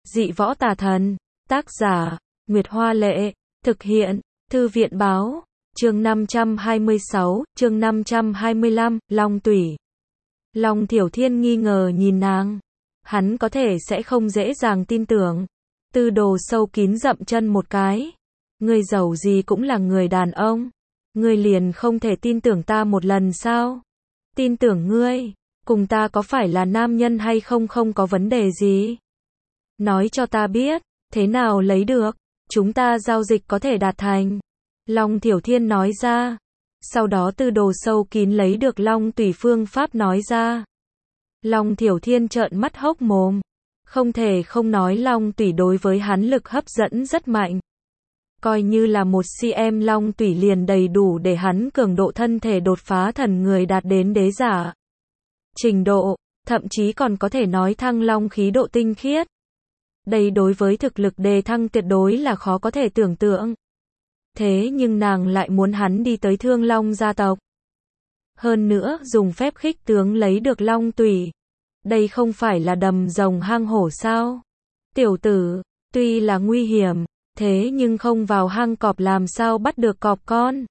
Dị võ tà thần. Tác giả, Nguyệt Hoa Lệ. Thực hiện, Thư viện Báo. Chương 526, chương 525, Long Tủy. Long Thiểu Thiên nghi ngờ nhìn nàng. Hắn có thể sẽ không dễ dàng tin tưởng. Tư Đồ sâu kín dậm chân một cái. Ngươi giàu gì cũng là người đàn ông. Ngươi liền không thể tin tưởng ta một lần sao? Tin tưởng ngươi, cùng ta có phải là nam nhân hay không không có vấn đề gì. Nói cho ta biết, thế nào lấy được, chúng ta giao dịch có thể đạt thành. Long Thiểu Thiên nói ra. Sau đó Tư Đồ sâu kín lấy được Long Tủy phương pháp nói ra. Long Thiểu Thiên trợn mắt hốc mồm. Không thể không nói Long Tủy đối với hắn lực hấp dẫn rất mạnh. Coi như là 1cm Long Tủy liền đầy đủ để hắn cường độ thân thể đột phá thần người đạt đến đế giả trình độ, thậm chí còn có thể nói thăng long khí độ tinh khiết. Đây đối với thực lực đề thăng tuyệt đối là khó có thể tưởng tượng. Thế nhưng nàng lại muốn hắn đi tới Thương Long gia tộc. Hơn nữa dùng phép khích tướng lấy được Long Tủy. Đây không phải là đầm rồng hang hổ sao? Tiểu tử, tuy là nguy hiểm, thế nhưng không vào hang cọp làm sao bắt được cọp con.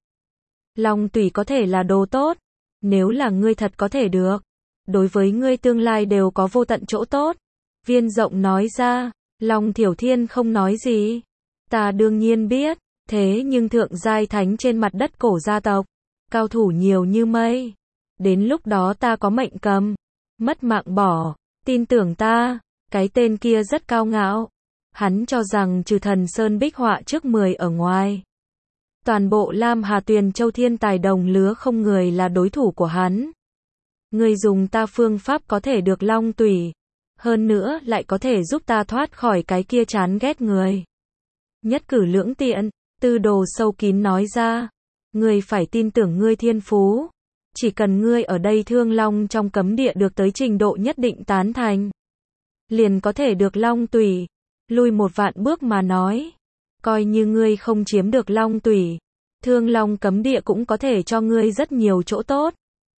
Long Tủy có thể là đồ tốt. Nếu là ngươi thật có thể được. Đối với ngươi tương lai đều có vô tận chỗ tốt. Viên Rộng nói ra. Long Thiểu Thiên không nói gì. Ta đương nhiên biết. Thế nhưng thượng giai thánh trên mặt đất cổ gia tộc. Cao thủ nhiều như mây. Đến lúc đó ta có mệnh cầm. Mất mạng bỏ. Tin tưởng ta. Cái tên kia rất cao ngạo. Hắn cho rằng trừ Thần Sơn Bích Họa trước 10 ở ngoài. Toàn bộ Lam Hà Tuyền Châu thiên tài đồng lứa không người là đối thủ của hắn. Ngươi dùng ta phương pháp có thể được Long Tủy. Hơn nữa lại có thể giúp ta thoát khỏi cái kia chán ghét người. Nhất cử lưỡng tiện, Tư Đồ sâu kín nói ra. Ngươi phải tin tưởng ngươi thiên phú. Chỉ cần ngươi ở đây Thương Long trong cấm địa được tới trình độ nhất định tán thành. Liền có thể được Long Tủy. Lui một vạn bước mà nói. Coi như ngươi không chiếm được Long Tủy. Thương Long cấm địa cũng có thể cho ngươi rất nhiều chỗ tốt.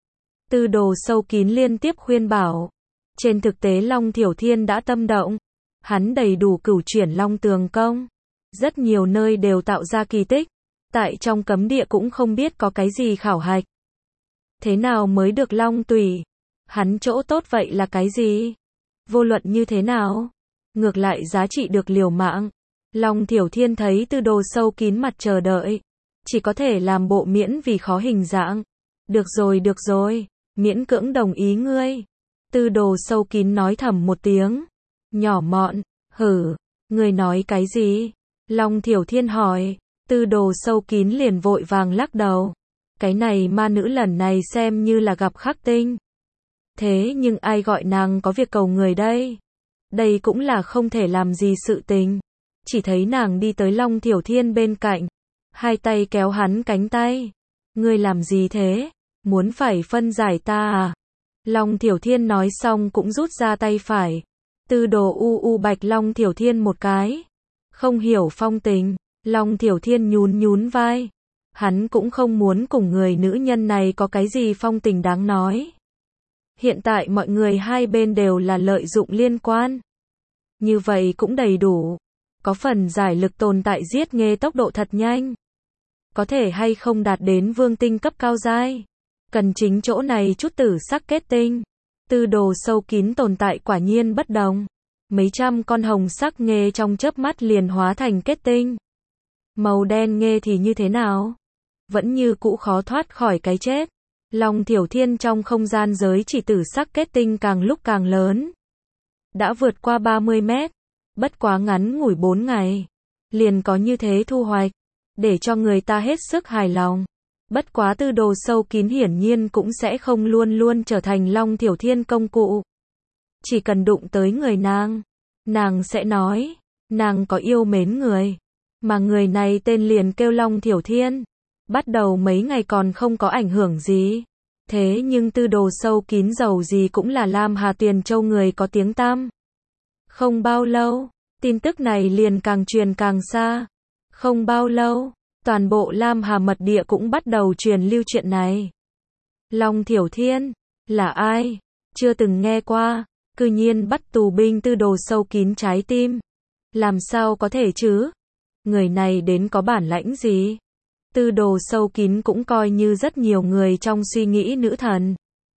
Tư Đồ sâu kín liên tiếp khuyên bảo. Trên thực tế Long Thiểu Thiên đã tâm động. Hắn đầy đủ cửu chuyển Long Tường công. Rất nhiều nơi đều tạo ra kỳ tích. Tại trong cấm địa cũng không biết có cái gì khảo hạch. Thế nào mới được Long Tủy? Hắn chỗ tốt vậy là cái gì? Vô luận như thế nào? Ngược lại giá trị được liều mạng. Long Thiểu Thiên thấy Tư Đồ sâu kín mặt chờ đợi. Chỉ có thể làm bộ miễn vì khó hình dạng. Được rồi. Miễn cưỡng đồng ý ngươi. Tư Đồ sâu kín nói thầm một tiếng. Nhỏ mọn, hử, ngươi nói cái gì? Long Thiểu Thiên hỏi. Tư Đồ sâu kín liền vội vàng lắc đầu. Cái này ma nữ lần này xem như là gặp khắc tinh. Thế nhưng ai gọi nàng có việc cầu người đây? Đây cũng là không thể làm gì sự tình. Chỉ thấy nàng đi tới Long Thiểu Thiên bên cạnh. Hai tay kéo hắn cánh tay. Ngươi làm gì thế? Muốn phải phân giải ta à? Long Thiểu Thiên nói xong cũng rút ra tay phải. Tư Đồ bạch Long Thiểu Thiên một cái. Không hiểu phong tình. Long Thiểu Thiên nhún vai. Hắn cũng không muốn cùng người nữ nhân này có cái gì phong tình đáng nói. Hiện tại mọi người hai bên đều là lợi dụng liên quan. Như vậy cũng đầy đủ. Có phần giải lực tồn tại giết nghê tốc độ thật nhanh. Có thể hay không đạt đến vương tinh cấp cao giai. Cần chính chỗ này chút tử sắc kết tinh. Tư Đồ sâu kín tồn tại quả nhiên bất đồng. Mấy trăm con hồng sắc nghê trong chớp mắt liền hóa thành kết tinh. Màu đen nghê thì như thế nào? Vẫn như cũ khó thoát khỏi cái chết. Long Thiểu Thiên trong không gian giới chỉ tử sắc kết tinh càng lúc càng lớn. Đã vượt qua 30 mét. Bất quá ngắn ngủi 4 ngày. Liền có như thế thu hoạch. Để cho người ta hết sức hài lòng. Bất quá Tư Đồ sâu kín hiển nhiên cũng sẽ không luôn luôn trở thành Long Thiểu Thiên công cụ. Chỉ cần đụng tới người nàng sẽ nói, nàng có yêu mến người. Mà người này tên liền kêu Long Thiểu Thiên. Bắt đầu mấy ngày còn không có ảnh hưởng gì. Thế nhưng Tư Đồ sâu kín giàu gì cũng là Lam Hà Tuyền Châu người có tiếng tăm. Không bao lâu, tin tức này liền càng truyền càng xa. Không bao lâu, toàn bộ Lam Hà mật địa cũng bắt đầu truyền lưu chuyện này. Long Thiểu Thiên, là ai? Chưa từng nghe qua, cư nhiên bắt tù binh Tư Đồ sâu kín trái tim. Làm sao có thể chứ? Người này đến có bản lãnh gì? Tư đồ sâu kín cũng coi như rất nhiều người trong suy nghĩ nữ thần.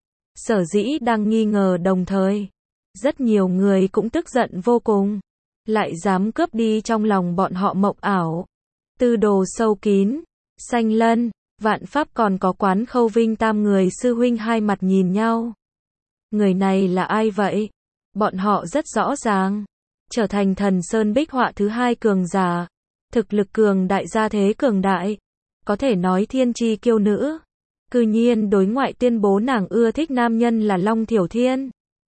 Sở dĩ đang nghi ngờ đồng thời. Rất nhiều người cũng tức giận vô cùng. Lại dám cướp đi trong lòng bọn họ mộng ảo. Tư đồ sâu kín, Xanh Lân, Vạn Pháp còn có Quán Khâu Vinh tam người sư huynh hai mặt nhìn nhau. Người này là ai vậy? Bọn họ rất rõ ràng. Trở thành thần Sơn Bích Họa thứ hai cường giả. Thực lực cường đại gia thế cường đại. Có thể nói thiên chi kiêu nữ. Cư nhiên đối ngoại tuyên bố nàng ưa thích nam nhân là Long Thiểu Thiên.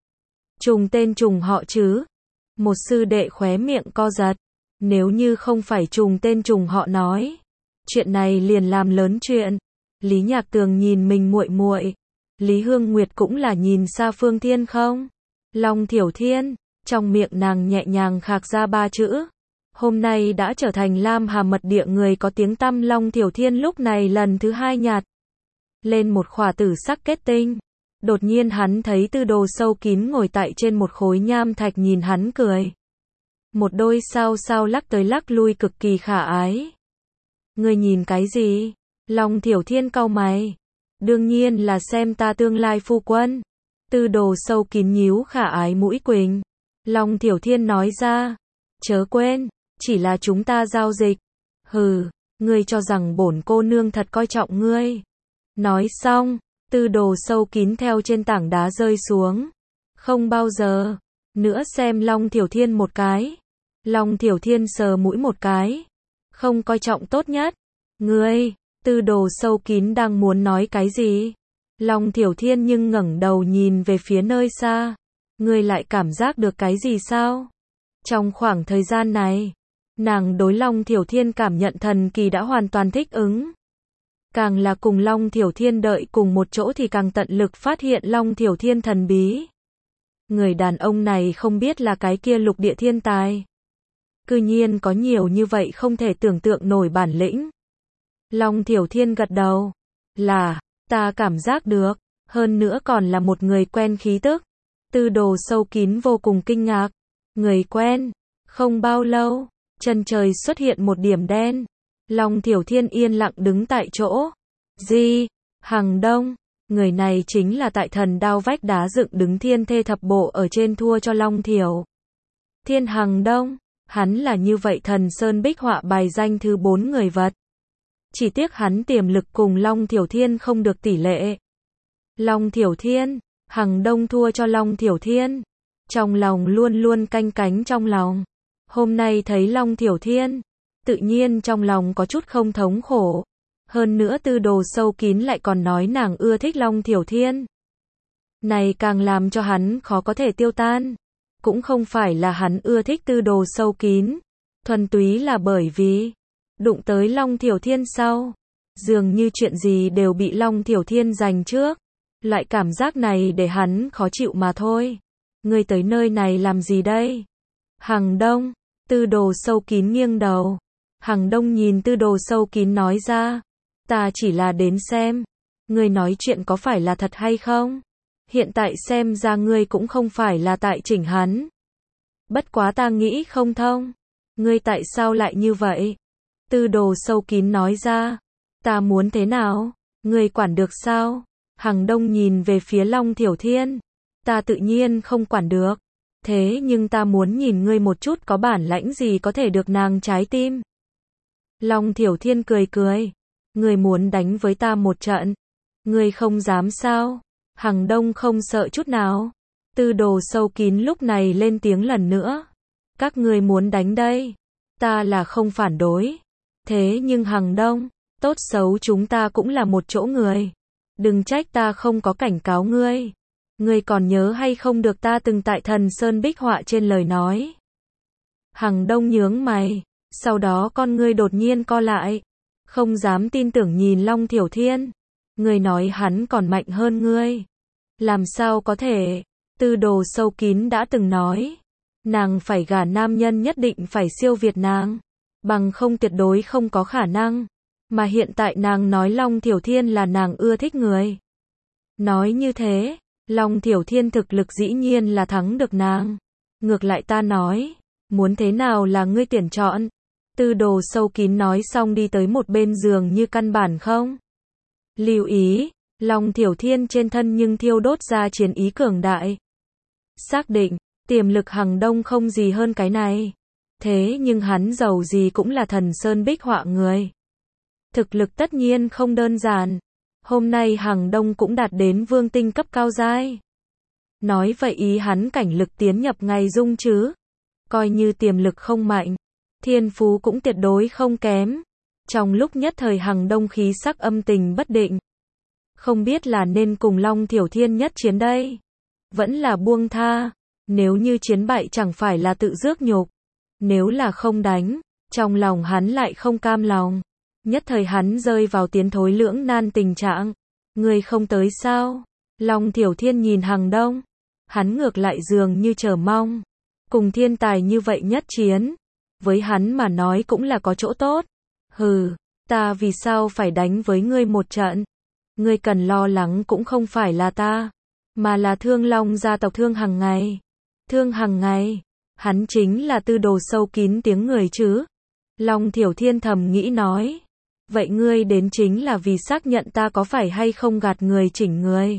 Trùng tên trùng họ chứ? Một sư đệ khóe miệng co giật. Nếu như không phải trùng tên trùng họ nói. Chuyện này liền làm lớn chuyện. Lý Nhạc Tường nhìn mình muội muội. Lý Hương Nguyệt cũng là nhìn xa Phương Thiên không? Long Thiểu Thiên. Trong miệng nàng nhẹ nhàng khạc ra ba chữ. Hôm nay đã trở thành Lam Hà Mật Địa người có tiếng tăm. Long Thiểu Thiên lúc này lần thứ hai nhạt lên một khỏa tử sắc kết tinh. Đột nhiên hắn thấy Tư đồ sâu kín ngồi tại trên một khối nham thạch nhìn hắn cười. Một đôi sao sao lắc tới lắc lui cực kỳ khả ái. Ngươi nhìn cái gì? Long Thiểu Thiên cau mày. Đương nhiên là xem ta tương lai phu quân. Tư đồ sâu kín nhíu khả ái mũi quỳnh. Long Thiểu Thiên nói ra. Chớ quên, chỉ là chúng ta giao dịch. Hừ, ngươi cho rằng bổn cô nương thật coi trọng ngươi. Nói xong, tư đồ sâu kín theo trên tảng đá rơi xuống. Không bao giờ nữa xem Long Thiểu Thiên một cái. Long Thiểu Thiên sờ mũi một cái. Không coi trọng tốt nhất. Ngươi, tư đồ sâu kín đang muốn nói cái gì? Long Thiểu Thiên nhưng ngẩng đầu nhìn về phía nơi xa. Ngươi lại cảm giác được cái gì sao? Trong khoảng thời gian này, nàng đối Long Thiểu Thiên cảm nhận thần kỳ đã hoàn toàn thích ứng. Càng là cùng Long Thiểu Thiên đợi cùng một chỗ thì càng tận lực phát hiện Long Thiểu Thiên thần bí. Người đàn ông này không biết là cái kia lục địa thiên tài. Cư nhiên có nhiều như vậy không thể tưởng tượng nổi bản lĩnh. Long Thiểu Thiên gật đầu. Là, ta cảm giác được. Hơn nữa còn là một người quen khí tức. Tư đồ sâu kín vô cùng kinh ngạc. Người quen. Không bao lâu, chân trời xuất hiện một điểm đen. Long Thiểu Thiên yên lặng đứng tại chỗ. Di, Hằng Đông. Người này chính là tại thần đao vách đá dựng đứng thiên thê thập bộ ở trên thua cho Long Thiểu Thiên Hằng Đông. Hắn là như vậy thần Sơn Bích Họa bài danh thứ 4 người vật. Chỉ tiếc hắn tiềm lực cùng Long Thiểu Thiên không được tỷ lệ. Long Thiểu Thiên, Hằng Đông thua cho Long Thiểu Thiên. Trong lòng luôn luôn canh cánh trong lòng. Hôm nay thấy Long Thiểu Thiên, tự nhiên trong lòng có chút không thống khổ. Hơn nữa tư đồ sâu kín lại còn nói nàng ưa thích Long Thiểu Thiên. Này càng làm cho hắn khó có thể tiêu tan. Cũng không phải là hắn ưa thích tư đồ sâu kín. Thuần túy là bởi vì đụng tới Long Thiểu Thiên sau. Dường như chuyện gì đều bị Long Thiểu Thiên giành trước. Loại cảm giác này để hắn khó chịu mà thôi. Ngươi tới nơi này làm gì đây? Hằng Đông. Tư đồ sâu kín nghiêng đầu. Hằng Đông nhìn tư đồ sâu kín nói ra. Ta chỉ là đến xem. Ngươi nói chuyện có phải là thật hay không? Hiện tại xem ra ngươi cũng không phải là tại chỉnh hắn. Bất quá ta nghĩ không thông. Ngươi tại sao lại như vậy? Tư đồ sâu kín nói ra. Ta muốn thế nào? Ngươi quản được sao? Hằng Đông nhìn về phía Long Thiểu Thiên. Ta tự nhiên không quản được. Thế nhưng ta muốn nhìn ngươi một chút có bản lãnh gì có thể được nàng trái tim. Long Thiểu Thiên cười cười. Ngươi muốn đánh với ta một trận. Ngươi không dám sao? Hằng Đông không sợ chút nào. Tư đồ sâu kín lúc này lên tiếng lần nữa. Các ngươi muốn đánh đây. Ta là không phản đối. Thế nhưng Hằng Đông, tốt xấu chúng ta cũng là một chỗ người. Đừng trách ta không có cảnh cáo ngươi. Ngươi còn nhớ hay không được ta từng tại thần Sơn Bích Họa trên lời nói. Hằng Đông nhướng mày. Sau đó con ngươi đột nhiên co lại. Không dám tin tưởng nhìn Long Thiểu Thiên. Ngươi nói hắn còn mạnh hơn ngươi. Làm sao có thể? Tư đồ sâu kín đã từng nói. Nàng phải gả nam nhân nhất định phải siêu việt nàng. Bằng không tuyệt đối không có khả năng. Mà hiện tại nàng nói Long Thiểu Thiên là nàng ưa thích người. Nói như thế, Long Thiểu Thiên thực lực dĩ nhiên là thắng được nàng. Ngược lại ta nói, Muốn thế nào là ngươi tuyển chọn? Tư đồ sâu kín nói xong đi tới một bên giường như căn bản không. Lưu ý, Long Thiểu Thiên trên thân nhưng thiêu đốt ra chiến ý cường đại. Xác định, tiềm lực Hằng Đông không gì hơn cái này. Thế nhưng hắn giàu gì cũng là thần sơn bích họa người. Thực lực tất nhiên không đơn giản. Hôm nay Hằng Đông cũng đạt đến vương tinh cấp cao giai. Nói vậy ý hắn cảnh lực tiến nhập ngày dung chứ. Coi như tiềm lực không mạnh, thiên phú cũng tuyệt đối không kém. Trong lúc nhất thời Hằng Đông khí sắc âm tình bất định. Không biết là nên cùng Long Thiểu Thiên nhất chiến đây. Vẫn là buông tha. Nếu như chiến bại chẳng phải là tự rước nhục. Nếu là không đánh, trong lòng hắn lại không cam lòng. Nhất thời hắn rơi vào tiến thối lưỡng nan tình trạng. Ngươi không tới sao? Long Thiểu Thiên nhìn Hằng Đông. Hắn ngược lại dường như chờ mong. Cùng thiên tài như vậy nhất chiến. Với hắn mà nói cũng là có chỗ tốt. Hừ, ta vì sao phải đánh với ngươi một trận? Ngươi cần lo lắng cũng không phải là ta, mà là Thương Long gia tộc Thương Hằng Ngày. Thương Hằng Ngày, hắn chính là tư đồ sâu kín tiếng người chứ? Long Thiểu Thiên thầm nghĩ nói. Vậy ngươi đến chính là vì xác nhận ta có phải hay không gạt người chỉnh người.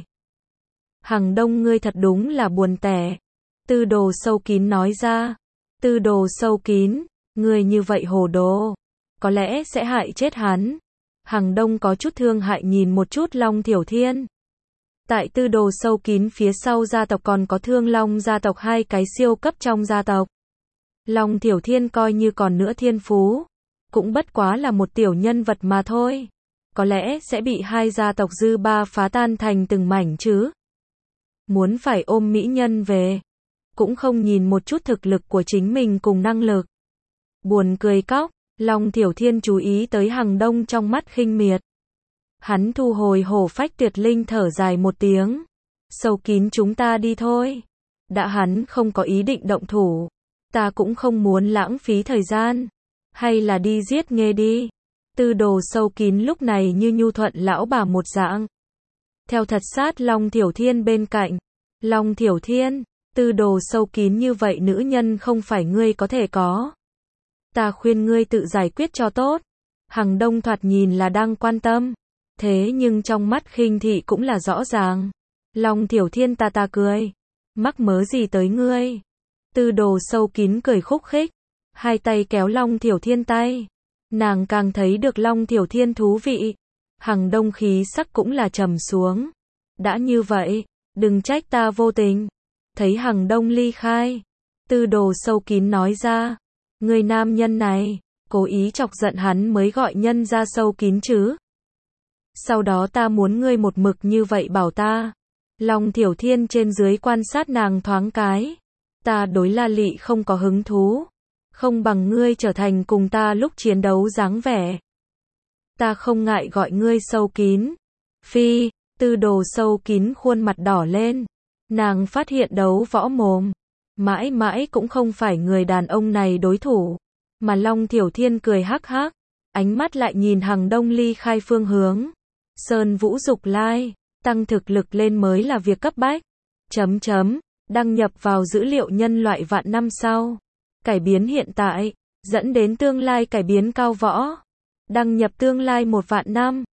Hằng Đông ngươi thật đúng là buồn tẻ. Tư đồ sâu kín nói ra. Tư đồ sâu kín, ngươi như vậy hồ đồ, có lẽ sẽ hại chết hắn. Hằng Đông có chút thương hại nhìn một chút Long Thiểu Thiên. Tại tư đồ sâu kín phía sau gia tộc còn có Thương Long gia tộc, hai cái siêu cấp trong gia tộc. Long Thiểu Thiên coi như còn nữa thiên phú, cũng bất quá là một tiểu nhân vật mà thôi. Có lẽ sẽ bị hai gia tộc dư ba phá tan thành từng mảnh chứ. Muốn phải ôm mỹ nhân về, cũng không nhìn một chút thực lực của chính mình cùng năng lực. Buồn cười cóc, Long Thiểu Thiên chú ý tới Hằng Đông trong mắt khinh miệt. Hắn thu hồi hổ phách tuyệt linh thở dài một tiếng. Sâu kín chúng ta đi thôi. Đã hắn không có ý định động thủ. Ta cũng không muốn lãng phí thời gian. Hay là đi giết nghê đi. Tư đồ sâu kín lúc này như nhu thuận lão bà một dạng. Theo thật sát Long Thiểu Thiên bên cạnh. Long Thiểu Thiên, tư đồ sâu kín như vậy nữ nhân không phải ngươi có thể có. Ta khuyên ngươi tự giải quyết cho tốt. Hằng Đông thoạt nhìn là đang quan tâm. Thế nhưng trong mắt khinh thị cũng là rõ ràng. Long Thiểu Thiên ta cười. Mắc mớ gì tới ngươi? Tư đồ sâu kín cười khúc khích. Hai tay kéo Long Thiểu Thiên tay. Nàng càng thấy được Long Thiểu Thiên thú vị. Hằng Đông khí sắc cũng là trầm xuống. Đã như vậy, đừng trách ta vô tình. Thấy Hằng Đông ly khai. Tư đồ sâu kín nói ra. Người nam nhân này, cố ý chọc giận hắn mới gọi nhân ra sâu kín chứ. Sau đó ta muốn ngươi một mực như vậy bảo ta. Long Thiểu Thiên trên dưới quan sát nàng thoáng cái. Ta đối La Lị không có hứng thú. Không bằng ngươi trở thành cùng ta lúc chiến đấu dáng vẻ. Ta không ngại gọi ngươi sâu kín. Phi, tư đồ sâu kín khuôn mặt đỏ lên. Nàng phát hiện đấu võ mồm. Mãi mãi cũng không phải người đàn ông này đối thủ. Mà Long Thiểu Thiên cười hắc hắc. Ánh mắt lại nhìn Hằng Đông ly khai phương hướng. Sơn Vũ Dục Lai, tăng thực lực lên mới là việc cấp bách. Đăng nhập vào dữ liệu nhân loại vạn năm sau. Cải biến hiện tại, dẫn đến tương lai cải biến cao võ. Đăng nhập tương lai 1 vạn năm.